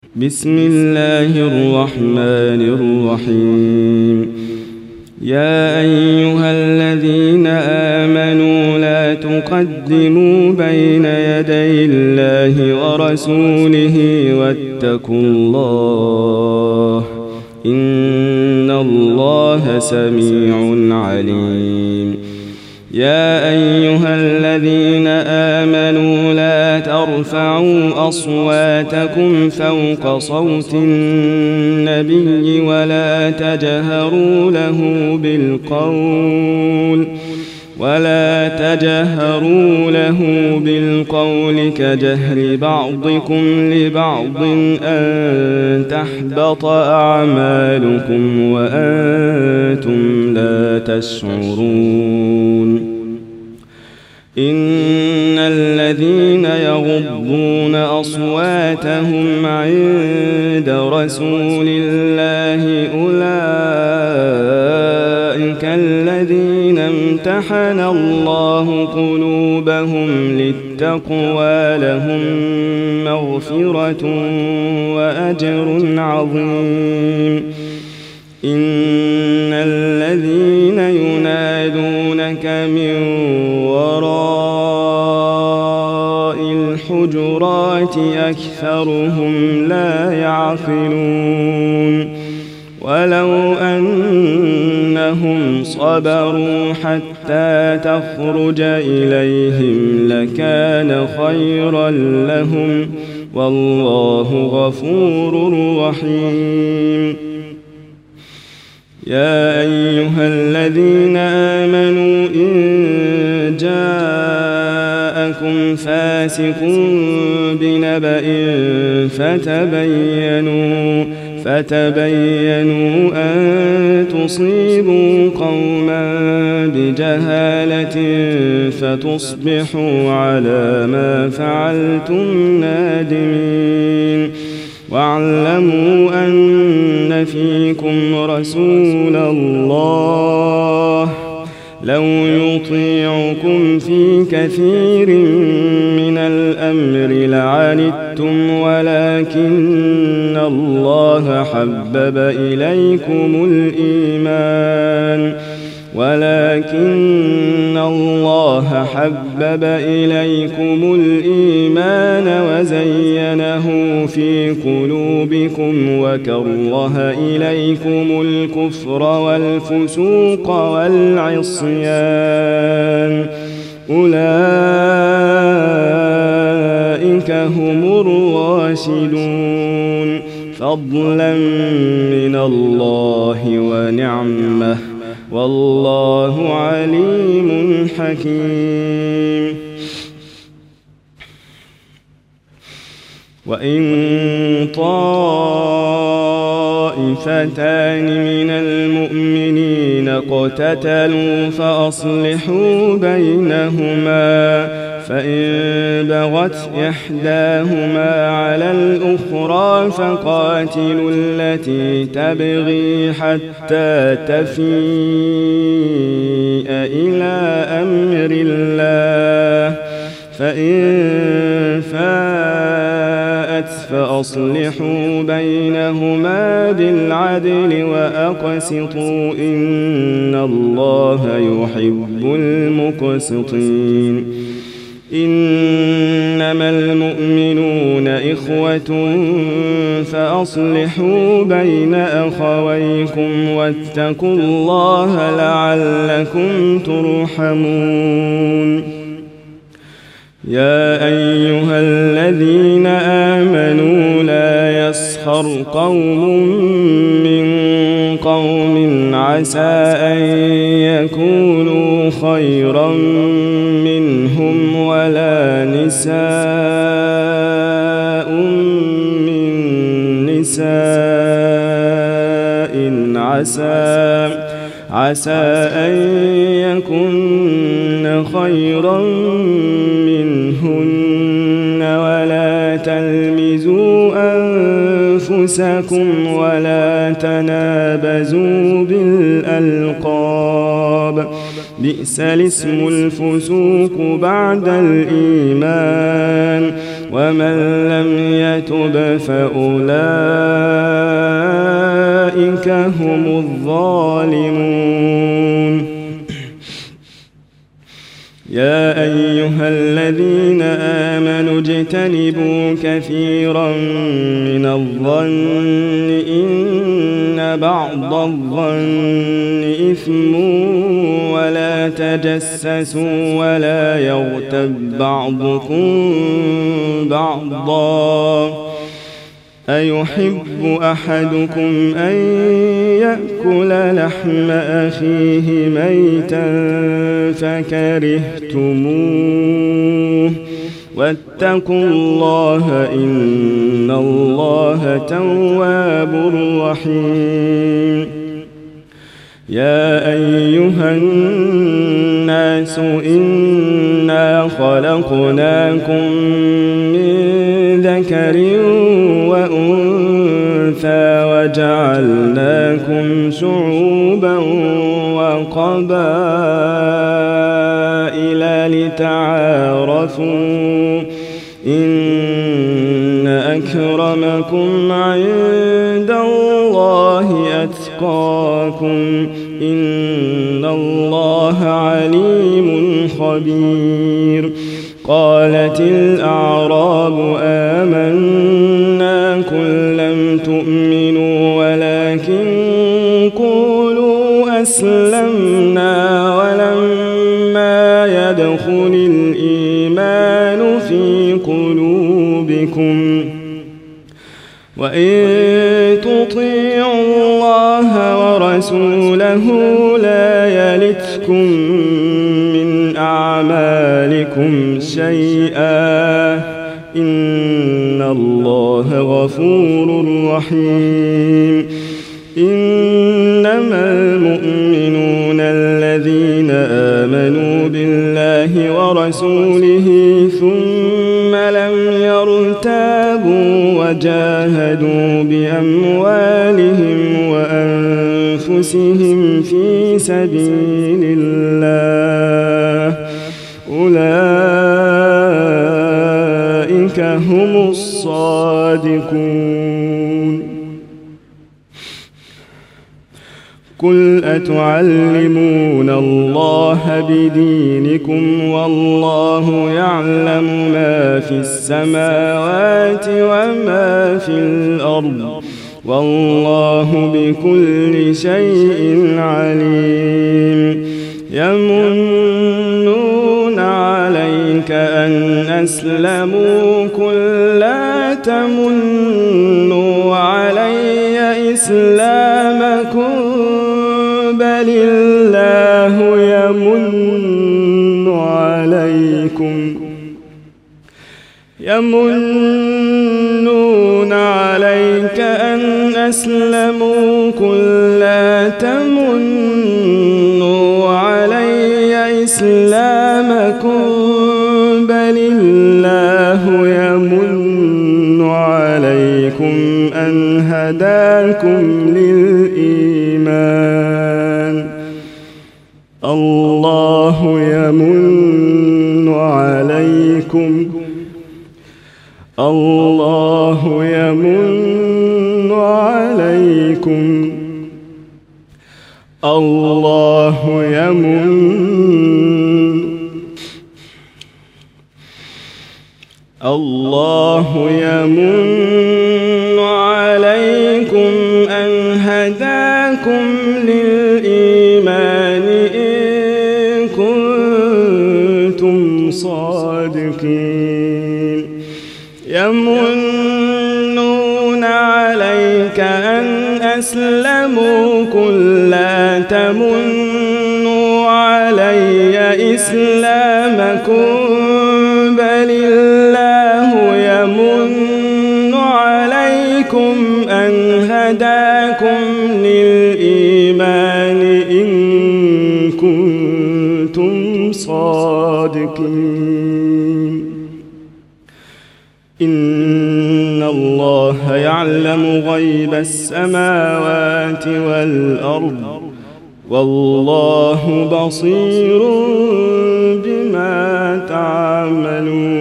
بسم الله الرحمن الرحيم. يا أيها الذين آمنوا لا تقدموا بين يدي الله ورسوله واتقوا الله إن الله سميع عليم. يا أيها الذين آمنوا لا ترفعوا أصواتكم فوق صوت النبي ولا تجهروا له بالقول كجهر بعضكم لبعض أن تحبط أعمالكم وأنتم لا تشعرون. إن الذين يغضون أصواتهم عند رسول الله أولئك الذين امتحن الله قلوبهم للتقوى لهم مغفرة وأجر عظيم. إن الذين ينادونك من وراء الحجرات أكثرهم لا يعقلون. ولو أنهم صبروا حتى تخرج إليهم لكان خيرا لهم والله غفور رحيم. يا أيها الذين آمنوا إن جاءكم فاسق بنبأ فتبينوا أن تصيبوا قوما بجهالة فتصبحوا على ما فعلتم نادمين. واعلموا أن فيكم رسول الله لو يطيعكم في كثير من الأمر لعنتم ولكن الله حبب إليكم الإيمان وزينه في قلوبكم وكره إليكم الكفر والفسوق والعصيان أولئك هم الراشدون فضلا من الله ونعمة والله عليم حكيم. وإن طائفتان من المؤمنين اقتتلوا فأصلحوا بينهما فإن بغت إحداهما على الأخرى فقاتلوا التي تبغي حتى تفيء إلى أمر الله فإن فاءت فأصلحوا بينهما بالعدل وأقسطوا إن الله يحب المقسطين. إنما المؤمنون إخوة فأصلحوا بين أخويكم واتقوا الله لعلكم ترحمون. يا أيها الذين آمنوا لا يسخر قوم من قوم عسى أن يكونوا خيرا منهم ولا نساء من نساء عسى أن يكن خيرا منهن ولا تلمزوا أنفسكم ولا تنابزوا بالألقاب بئس الاسم الفسوق بعد الإيمان ومن لم يتب فأولئك هم الظالمون. يا أيها الذين آمنوا اجتنبوا كثيرا من الظن إن بعض الظن إثم ولا تجسسوا ولا يغتب بعضكم بعضا أيحب أحدكم أن يأكل لحم أخيه ميتا فكرهتموه واتقوا الله إن الله تواب رحيم. يا أيها الناس إنا خلقناكم من ذكر وأنثى وجعلناكم شعوبا وقبائل لتعارفوا إن أكرمكم عند الله أتقاكم إن الله عليم خبير. قالت الأعراب آمنا قل لم تؤمنوا ولكن قولوا أسلمنا ولما يدخل الإيمان في قلوبكم وإن تطيعوا الله ورسوله لا يلتكم من أعمالكم شيئا إن الله غفور رحيم. إنما المؤمنون الذين آمنوا بالله ورسوله ثم لم يرتابوا وجاهدوا بأموالهم وأنفسهم في سبيل الله أولئك هم الصادقون. قل أتعلمون الله بدينكم والله يعلم ما في السماوات وما في الأرض والله بكل شيء عليم. يمنون عليك أن أسلموا قل لا تمنوا علي إسلامكم بل الله يمنون عليك أن أسلموا قل لا تمنوا علي إسلامكم بل الله يمن عليكم أن هداكم للإيمان. الله يمن عليكم الله يمن عليكم الله يمن عليكم أن هداكم للإيمان إن كنتم صادقين. يمنون عليك أن أسلموا قل لا تمنوا علي إسلامكم بل الله يمن عليكم أن هداكم للإيمان إن كنتم صادقين. إن الله يعلم غيب السماوات والأرض والله بصير بما تعملون.